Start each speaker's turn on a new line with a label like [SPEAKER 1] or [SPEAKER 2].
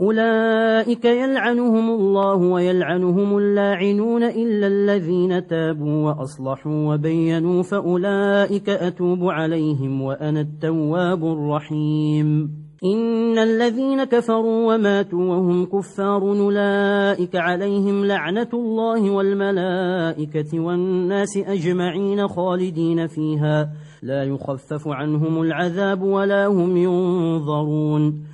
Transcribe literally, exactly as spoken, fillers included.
[SPEAKER 1] أولئك يلعنهم الله ويلعنهم اللاعنون إلا الذين تابوا وأصلحوا وبينوا فأولئك أتوب عليهم وأنا التواب الرحيم. إن الذين كفروا وماتوا وهم كفار أولئك عليهم لعنة الله والملائكة والناس أجمعين خالدين فيها لا يخفف عنهم العذاب ولا هم ينظرون.